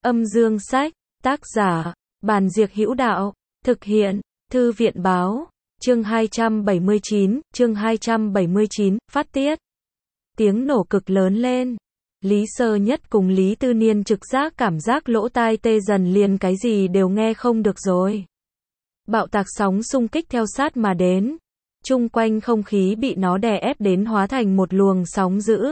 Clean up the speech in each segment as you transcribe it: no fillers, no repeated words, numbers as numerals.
Âm dương sách, tác giả, Bàn Diệc Hữu Đạo, thực hiện, Thư viện báo, chương 279, phát tiết. Tiếng nổ cực lớn lên. Lý Sơ Nhất cùng Lý Tư Niên trực giác cảm giác lỗ tai tê dần liền cái gì đều nghe không được rồi. Bạo tạc sóng xung kích theo sát mà đến. Chung quanh không khí bị nó đè ép đến hóa thành một luồng sóng dữ.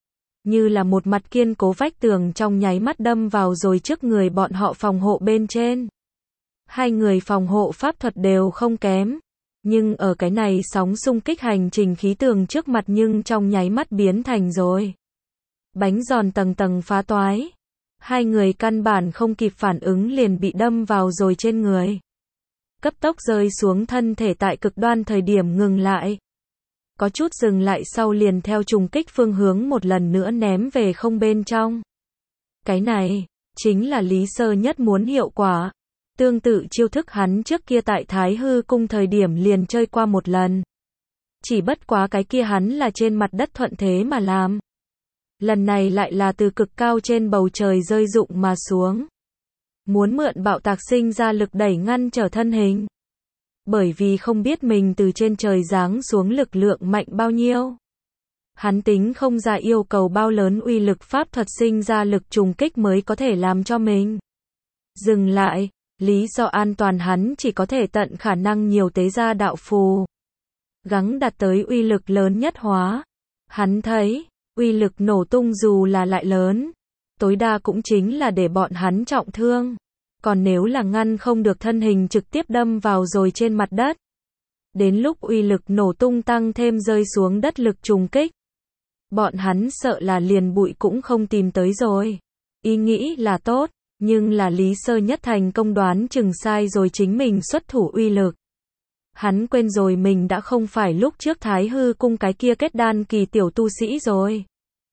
Như là một mặt kiên cố vách tường trong nháy mắt đâm vào rồi trước người bọn họ phòng hộ bên trên. Hai người phòng hộ pháp thuật đều không kém. Nhưng ở cái này sóng xung kích hành trình khí tường trước mặt nhưng trong nháy mắt biến thành rồi. Bánh giòn tầng tầng phá toái. Hai người căn bản không kịp phản ứng liền bị đâm vào rồi trên người. Cấp tốc rơi xuống thân thể tại cực đoan thời điểm ngừng lại. Có chút dừng lại sau liền theo trùng kích phương hướng một lần nữa ném về không bên trong. Cái này, chính là Lý Sơ Nhất muốn hiệu quả. Tương tự chiêu thức hắn trước kia tại Thái Hư Cung thời điểm liền chơi qua một lần. Chỉ bất quá cái kia hắn là trên mặt đất thuận thế mà làm. Lần này lại là từ cực cao trên bầu trời rơi rụng mà xuống. Muốn mượn bạo tạc sinh ra lực đẩy ngăn trở thân hình. Bởi vì không biết mình từ trên trời giáng xuống lực lượng mạnh bao nhiêu. Hắn tính không ra yêu cầu bao lớn uy lực pháp thuật sinh ra lực trùng kích mới có thể làm cho mình dừng lại. Lý do an toàn hắn chỉ có thể tận khả năng nhiều tế ra đạo phù. Gắng đạt tới uy lực lớn nhất hóa. Hắn thấy, uy lực nổ tung dù là lại lớn, tối đa cũng chính là để bọn hắn trọng thương. Còn nếu là ngăn không được thân hình trực tiếp đâm vào rồi trên mặt đất. Đến lúc uy lực nổ tung tăng thêm rơi xuống đất lực trùng kích. Bọn hắn sợ là liền bụi cũng không tìm tới rồi. Ý nghĩ là tốt, nhưng là Lý Sơ Nhất thành công đoán chừng sai rồi chính mình xuất thủ uy lực. Hắn quên rồi mình đã không phải lúc trước Thái Hư Cung cái kia kết đan kỳ tiểu tu sĩ rồi.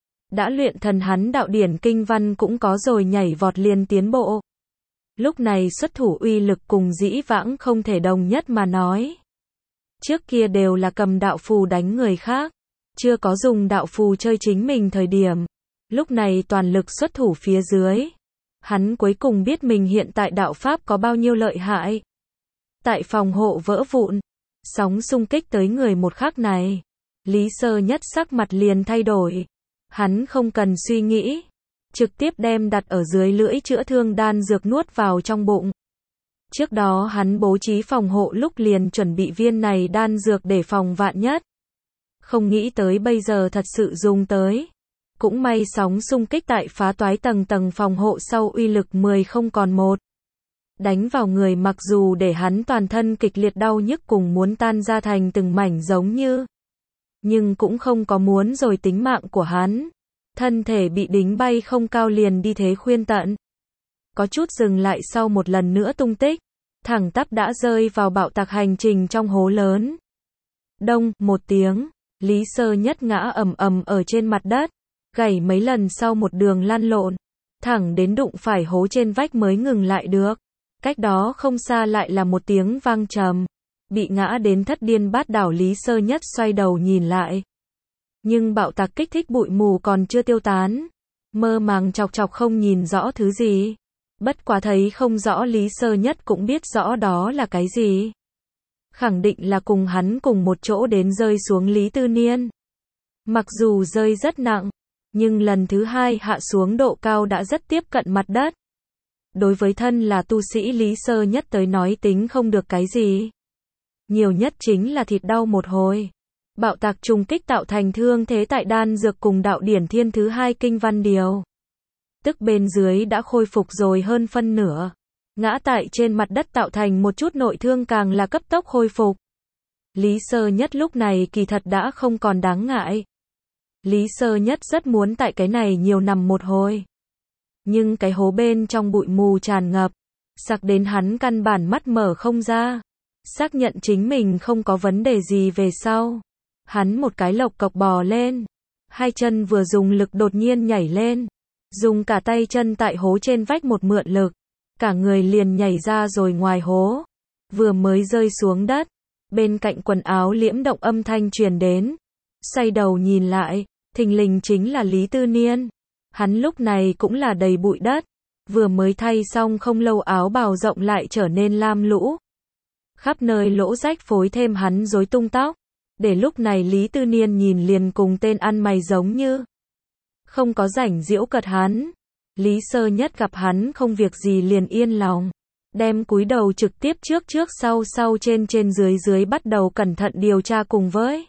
Đã luyện thần hắn đạo điển kinh văn cũng có rồi nhảy vọt liền tiến bộ. Lúc này xuất thủ uy lực cùng dĩ vãng không thể đồng nhất mà nói. Trước kia đều là cầm đạo phù đánh người khác, chưa có dùng đạo phù chơi chính mình thời điểm. Lúc này toàn lực xuất thủ phía dưới. Hắn cuối cùng biết mình hiện tại đạo pháp có bao nhiêu lợi hại. Tại phòng hộ vỡ vụn, sóng xung kích tới người một khắc này, Lý Sơ Nhất sắc mặt liền thay đổi. Hắn không cần suy nghĩ, trực tiếp đem đặt ở dưới lưỡi chữa thương đan dược nuốt vào trong bụng. Trước đó hắn bố trí phòng hộ lúc liền chuẩn bị viên này đan dược để phòng vạn nhất. Không nghĩ tới bây giờ thật sự dùng tới. Cũng may sóng xung kích tại phá toái tầng tầng phòng hộ sau uy lực 10 không còn 1. Đánh vào người mặc dù để hắn toàn thân kịch liệt đau nhức cùng muốn tan ra thành từng mảnh giống như. Nhưng cũng không có muốn rồi tính mạng của hắn. Thân thể bị đính bay không cao liền đi thế khuyên tận. Có chút dừng lại sau một lần nữa tung tích. Thẳng tắp đã rơi vào bạo tạc hành trình trong hố lớn. Đông, một tiếng. Lý Sơ Nhất ngã ầm ầm ở trên mặt đất. Gãy mấy lần sau một đường lăn lộn. Thẳng đến đụng phải hố trên vách mới ngừng lại được. Cách đó không xa lại là một tiếng vang trầm. Bị ngã đến thất điên bát đảo Lý Sơ Nhất xoay đầu nhìn lại. Nhưng bạo tạc kích thích bụi mù còn chưa tiêu tán. Mơ màng chọc chọc không nhìn rõ thứ gì. Bất quá thấy không rõ Lý Sơ Nhất cũng biết rõ đó là cái gì. Khẳng định là cùng hắn cùng một chỗ đến rơi xuống Lý Tư Niên. Mặc dù rơi rất nặng, nhưng lần thứ hai hạ xuống độ cao đã rất tiếp cận mặt đất. Đối với thân là tu sĩ Lý Sơ Nhất tới nói tính không được cái gì. Nhiều nhất chính là thịt đau một hồi. Bạo tạc trùng kích tạo thành thương thế tại đan dược cùng đạo điển thiên thứ hai kinh văn điều. Tức bên dưới đã khôi phục rồi hơn phân nửa. Ngã tại trên mặt đất tạo thành một chút nội thương càng là cấp tốc khôi phục. Lý Sơ Nhất lúc này kỳ thật đã không còn đáng ngại. Lý Sơ Nhất rất muốn tại cái này nhiều nằm một hồi. Nhưng cái hố bên trong bụi mù tràn ngập. Sặc đến hắn căn bản mắt mở không ra. Xác nhận chính mình không có vấn đề gì về sau. Hắn một cái lộc cộc bò lên. Hai chân vừa dùng lực đột nhiên nhảy lên. Dùng cả tay chân tại hố trên vách một mượn lực. Cả người liền nhảy ra rồi ngoài hố. Vừa mới rơi xuống đất. Bên cạnh quần áo liễm động âm thanh truyền đến. Xoay đầu nhìn lại. Thình lình chính là Lý Tư Niên. Hắn lúc này cũng là đầy bụi đất. Vừa mới thay xong không lâu áo bào rộng lại trở nên lam lũ. Khắp nơi lỗ rách phối thêm hắn rối tung tóc. Để lúc này Lý Tư Niên nhìn liền cùng tên ăn mày giống như không có rảnh giễu cợt hắn. Lý Sơ Nhất gặp hắn không việc gì liền yên lòng. Đem cúi đầu trực tiếp trước trước sau sau trên trên dưới dưới bắt đầu cẩn thận điều tra cùng với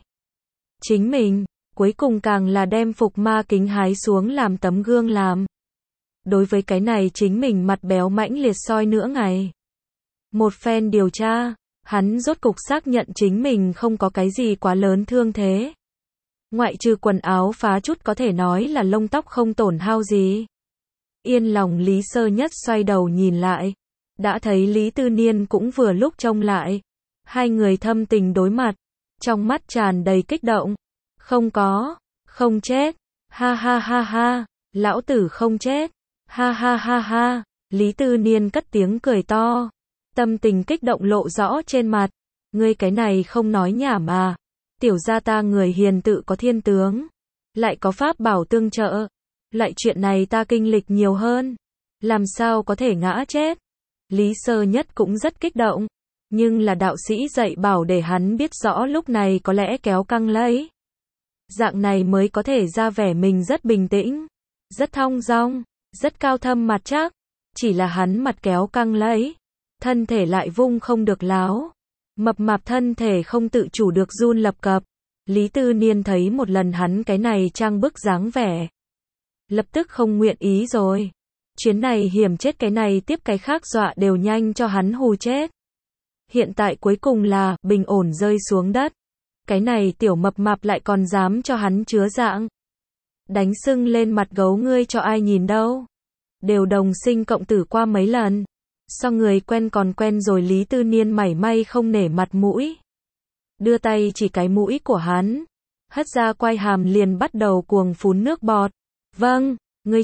chính mình. Cuối cùng càng là đem phục ma kính hái xuống làm tấm gương làm. Đối với cái này chính mình mặt béo mãnh liệt soi nửa ngày. Một phen điều tra, hắn rốt cục xác nhận chính mình không có cái gì quá lớn thương thế. Ngoại trừ quần áo phá chút có thể nói là lông tóc không tổn hao gì. Yên lòng Lý Sơ Nhất xoay đầu nhìn lại. Đã thấy Lý Tư Niên cũng vừa lúc trông lại. Hai người thâm tình đối mặt. Trong mắt tràn đầy kích động. Không có, không chết. Ha ha ha ha, lão tử không chết. Ha ha ha ha, Lý Tư Niên cất tiếng cười to. Tâm tình kích động lộ rõ trên mặt. Ngươi cái này không nói nhảm à. Tiểu gia ta người hiền tự có thiên tướng. Lại có pháp bảo tương trợ. Lại chuyện này ta kinh lịch nhiều hơn. Làm sao có thể ngã chết. Lý Sơ Nhất cũng rất kích động. Nhưng là đạo sĩ dạy bảo để hắn biết rõ lúc này có lẽ kéo căng lấy. Dạng này mới có thể ra vẻ mình rất bình tĩnh. Rất thong dong. Rất cao thâm mặt chắc. Chỉ là hắn mặt kéo căng lấy. Thân thể lại vung không được láo. Mập mạp thân thể không tự chủ được run lập cập. Lý Tư Niên thấy một lần hắn cái này trang bức dáng vẻ. Lập tức không nguyện ý rồi. Chuyến này hiểm chết cái này tiếp cái khác dọa đều nhanh cho hắn hù chết. Hiện tại cuối cùng là bình ổn rơi xuống đất. Cái này tiểu mập mạp lại còn dám cho hắn chứa dạng. Đánh sưng lên mặt gấu ngươi cho ai nhìn đâu. Đều đồng sinh cộng tử qua mấy lần. So người quen còn quen rồi. Lý Tư Niên mảy may không nể mặt mũi. Đưa tay chỉ cái mũi của hắn. Hất ra quai hàm liền bắt đầu cuồng phun nước bọt. Vâng, ngươi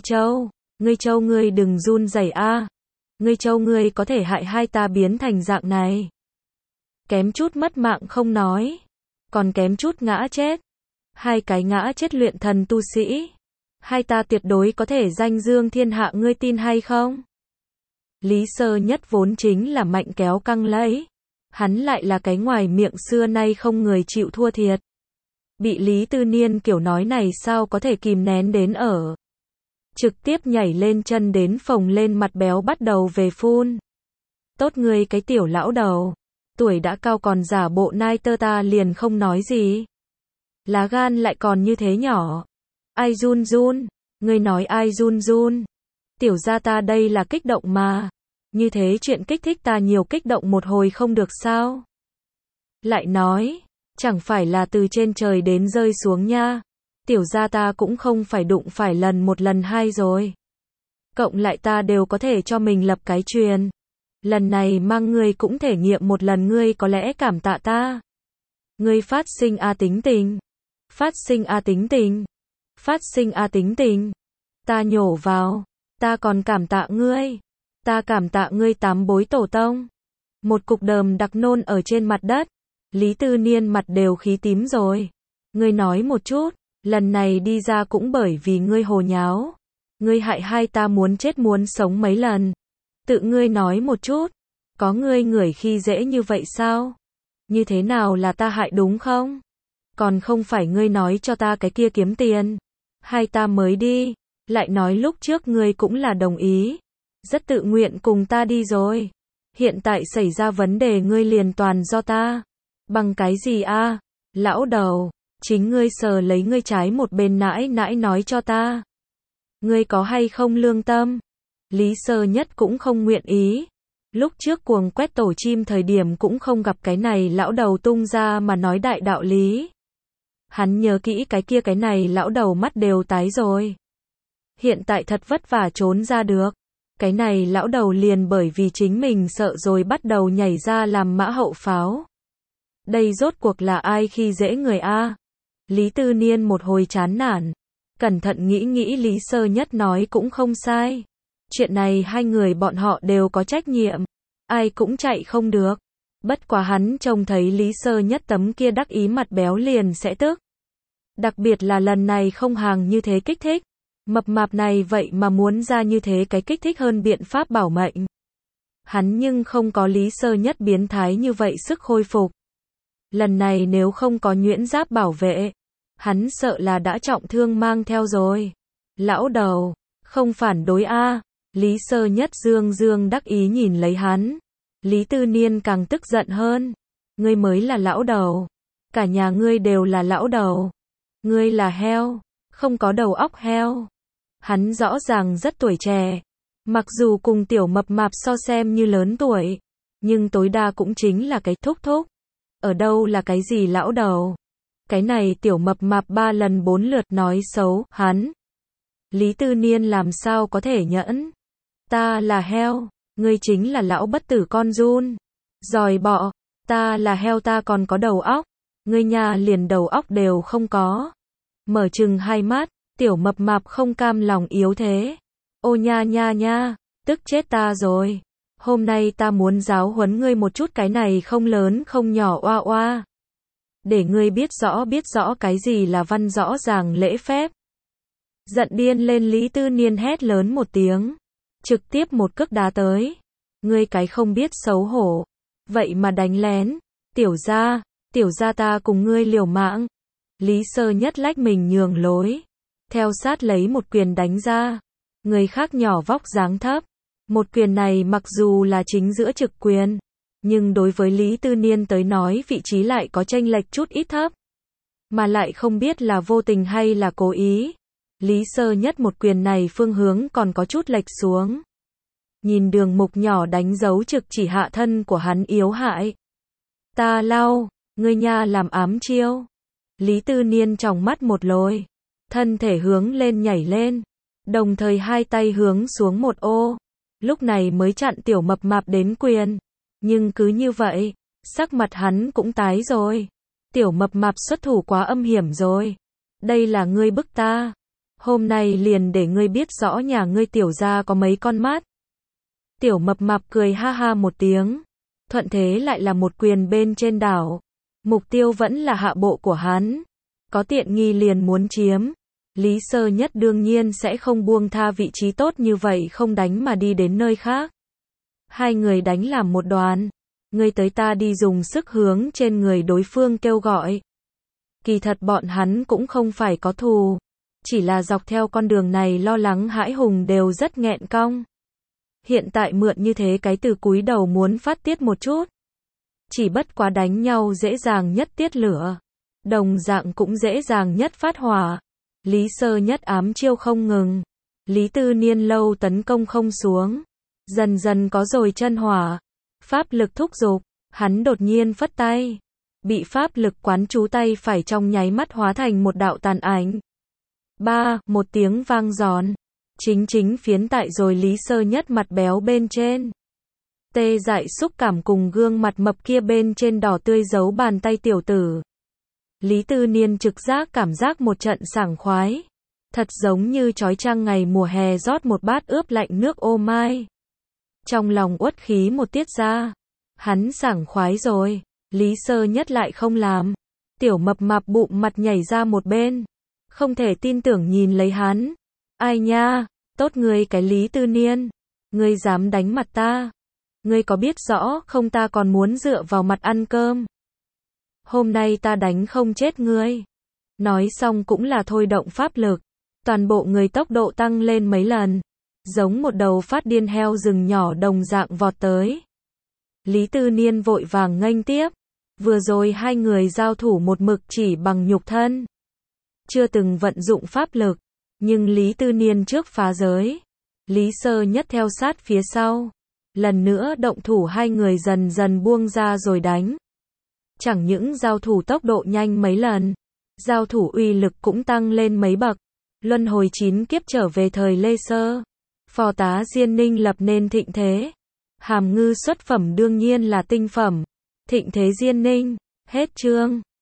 Châu ngươi đừng run rẩy a. Ngươi Châu ngươi có thể hại hai ta biến thành dạng này. Kém chút mất mạng không nói. Còn kém chút ngã chết. Hai cái ngã chết luyện thần tu sĩ. Hai ta tuyệt đối có thể danh dương thiên hạ ngươi tin hay không? Lý Sơ Nhất vốn chính là mạnh kéo căng lấy. Hắn lại là cái ngoài miệng xưa nay không người chịu thua thiệt. Bị Lý Tư Niên kiểu nói này sao có thể kìm nén đến ở. Trực tiếp nhảy lên chân đến phồng lên mặt béo bắt đầu về phun. Tốt ngươi cái tiểu lão đầu. Tuổi đã cao còn giả bộ nai tơ ta liền không nói gì. Lá gan lại còn như thế nhỏ. Ai run run. Ngươi nói ai run run. Tiểu gia ta đây là kích động mà. Như thế chuyện kích thích ta nhiều kích động một hồi không được sao. Lại nói. Chẳng phải là từ trên trời đến rơi xuống nha. Tiểu gia ta cũng không phải đụng phải lần một lần hai rồi. Cộng lại ta đều có thể cho mình lập cái truyền. Lần này mang ngươi cũng thể nghiệm một lần ngươi có lẽ cảm tạ ta. Ngươi phát sinh a tính tình. Phát sinh a tính tình. Phát sinh a tính tình. Ta nhổ vào. Ta còn cảm tạ ngươi. Ta cảm tạ ngươi tám bối tổ tông. Một cục đờm đặc nôn ở trên mặt đất. Lý Tư Niên mặt đều khí tím rồi. Ngươi nói một chút. Lần này đi ra cũng bởi vì ngươi hồ nháo. Ngươi hại hai ta muốn chết muốn sống mấy lần. Tự ngươi nói một chút. Có ngươi người khi dễ như vậy sao? Như thế nào là ta hại đúng không? Còn không phải ngươi nói cho ta cái kia kiếm tiền. Hai ta mới đi. Lại nói lúc trước ngươi cũng là đồng ý. Rất tự nguyện cùng ta đi rồi. Hiện tại xảy ra vấn đề ngươi liền toàn do ta. Bằng cái gì a? Lão đầu. Chính ngươi sờ lấy ngươi trái một bên nãi nãi nói cho ta. Ngươi có hay không lương tâm? Lý Sơ Nhất cũng không nguyện ý. Lúc trước cuồng quét tổ chim thời điểm cũng không gặp cái này lão đầu tung ra mà nói đại đạo lý. Hắn nhớ kỹ cái kia cái này lão đầu mắt đều tái rồi. Hiện tại thật vất vả trốn ra được. Cái này lão đầu liền bởi vì chính mình sợ rồi bắt đầu nhảy ra làm mã hậu pháo. Đây rốt cuộc là ai khi dễ người a? Lý Tư Niên một hồi chán nản. Cẩn thận nghĩ nghĩ Lý Sơ Nhất nói cũng không sai. Chuyện này hai người bọn họ đều có trách nhiệm. Ai cũng chạy không được. Bất quá hắn trông thấy Lý Sơ Nhất tấm kia đắc ý mặt béo liền sẽ tức. Đặc biệt là lần này không hàng như thế kích thích. Mập mạp này vậy mà muốn ra như thế cái kích thích hơn biện pháp bảo mệnh. Hắn nhưng không có Lý Sơ Nhất biến thái như vậy sức khôi phục. Lần này nếu không có nhuyễn giáp bảo vệ, hắn sợ là đã trọng thương mang theo rồi. Lão đầu, không phản đối a. Lý Sơ Nhất dương dương đắc ý nhìn lấy hắn. Lý Tư Niên càng tức giận hơn. Ngươi mới là lão đầu. Cả nhà ngươi đều là lão đầu. Ngươi là heo, không có đầu óc heo. Hắn rõ ràng rất tuổi trẻ. Mặc dù cùng tiểu mập mạp so xem như lớn tuổi, nhưng tối đa cũng chính là cái thúc thúc. Ở đâu là cái gì lão đầu. Cái này tiểu mập mạp 3 lần 4 lượt nói xấu hắn. Lý Tư Niên làm sao có thể nhẫn. Ta là heo, ngươi chính là lão bất tử con giun. Giòi bọ, ta là heo ta còn có đầu óc. Ngươi nhà liền đầu óc đều không có. Mở trừng hai mắt, tiểu mập mạp không cam lòng yếu thế. Ô nha nha nha, tức chết ta rồi. Hôm nay ta muốn giáo huấn ngươi một chút cái này không lớn không nhỏ oa oa. Để ngươi biết rõ cái gì là văn rõ ràng lễ phép. Giận điên lên Lý Tư Niên hét lớn một tiếng. Trực tiếp một cước đá tới. Ngươi cái không biết xấu hổ. Vậy mà đánh lén. Tiểu gia ta cùng ngươi liều mạng. Lý Sơ Nhất lách mình nhường lối. Theo sát lấy một quyền đánh ra. Người khác nhỏ vóc dáng thấp. Một quyền này mặc dù là chính giữa trực quyền. Nhưng đối với Lý Tư Niên tới nói vị trí lại có chênh lệch chút ít thấp. Mà lại không biết là vô tình hay là cố ý. Lý Sơ Nhất một quyền này phương hướng còn có chút lệch xuống. Nhìn đường mục nhỏ đánh dấu trực chỉ hạ thân của hắn yếu hại. Ta lau, ngươi nha làm ám chiêu. Lý Tư Niên tròng mắt một lồi. Thân thể hướng lên nhảy lên. Đồng thời hai tay hướng xuống một ô. Lúc này mới chặn tiểu mập mạp đến quyền. Nhưng cứ như vậy, sắc mặt hắn cũng tái rồi. Tiểu mập mạp xuất thủ quá âm hiểm rồi. Đây là ngươi bức ta. Hôm nay liền để ngươi biết rõ nhà ngươi tiểu gia có mấy con mắt. Tiểu mập mạp cười ha ha một tiếng. Thuận thế lại là một quyền bên trên đảo. Mục tiêu vẫn là hạ bộ của hắn. Có tiện nghi liền muốn chiếm. Lý Sơ Nhất đương nhiên sẽ không buông tha vị trí tốt như vậy không đánh mà đi đến nơi khác. Hai người đánh làm một đoàn. Ngươi tới ta đi dùng sức hướng trên người đối phương kêu gọi. Kỳ thật bọn hắn cũng không phải có thù. Chỉ là dọc theo con đường này lo lắng hãi hùng đều rất nghẹn cong. Hiện tại mượn như thế cái từ cúi đầu muốn phát tiết một chút. Chỉ bất quá đánh nhau dễ dàng nhất tiết lửa. Đồng dạng cũng dễ dàng nhất phát hỏa. Lý Sơ Nhất ám chiêu không ngừng. Lý Tư Niên lâu tấn công không xuống. Dần dần có rồi chân hỏa. Pháp lực thúc giục. Hắn đột nhiên phất tay. Bị pháp lực quán chú tay phải trong nháy mắt hóa thành một đạo tàn ảnh. Một tiếng vang giòn. Chính phiến tại rồi Lý Sơ Nhất mặt béo bên trên. Tê dại xúc cảm cùng gương mặt mập kia bên trên đỏ tươi giấu bàn tay tiểu tử. Lý Tư Niên trực giác cảm giác một trận sảng khoái. Thật giống như chói chang ngày mùa hè rót một bát ướp lạnh nước ô mai. Trong lòng uất khí một tiết ra. Hắn sảng khoái rồi. Lý Sơ Nhất lại không làm. Tiểu mập mạp bụng mặt nhảy ra một bên. Không thể tin tưởng nhìn lấy hắn. Ai nha, tốt ngươi cái Lý Tư Niên. Ngươi dám đánh mặt ta. Ngươi có biết rõ không ta còn muốn dựa vào mặt ăn cơm. Hôm nay ta đánh không chết ngươi. Nói xong cũng là thôi động pháp lực. Toàn bộ người tốc độ tăng lên mấy lần. Giống một đầu phát điên heo rừng nhỏ đồng dạng vọt tới. Lý Tư Niên vội vàng nghênh tiếp. Vừa rồi hai người giao thủ một mực chỉ bằng nhục thân. Chưa từng vận dụng pháp lực. Nhưng Lý Tư Niên trước phá giới. Lý Sơ Nhất theo sát phía sau. Lần nữa động thủ hai người dần dần buông ra rồi đánh. Chẳng những giao thủ tốc độ nhanh mấy lần. Giao thủ uy lực cũng tăng lên mấy bậc. Luân hồi 9 kiếp trở về thời Lê Sơ. Phò tá Diên Ninh lập nên thịnh thế. Hàm Ngư xuất phẩm đương nhiên là tinh phẩm. Thịnh thế Diên Ninh. Hết chương.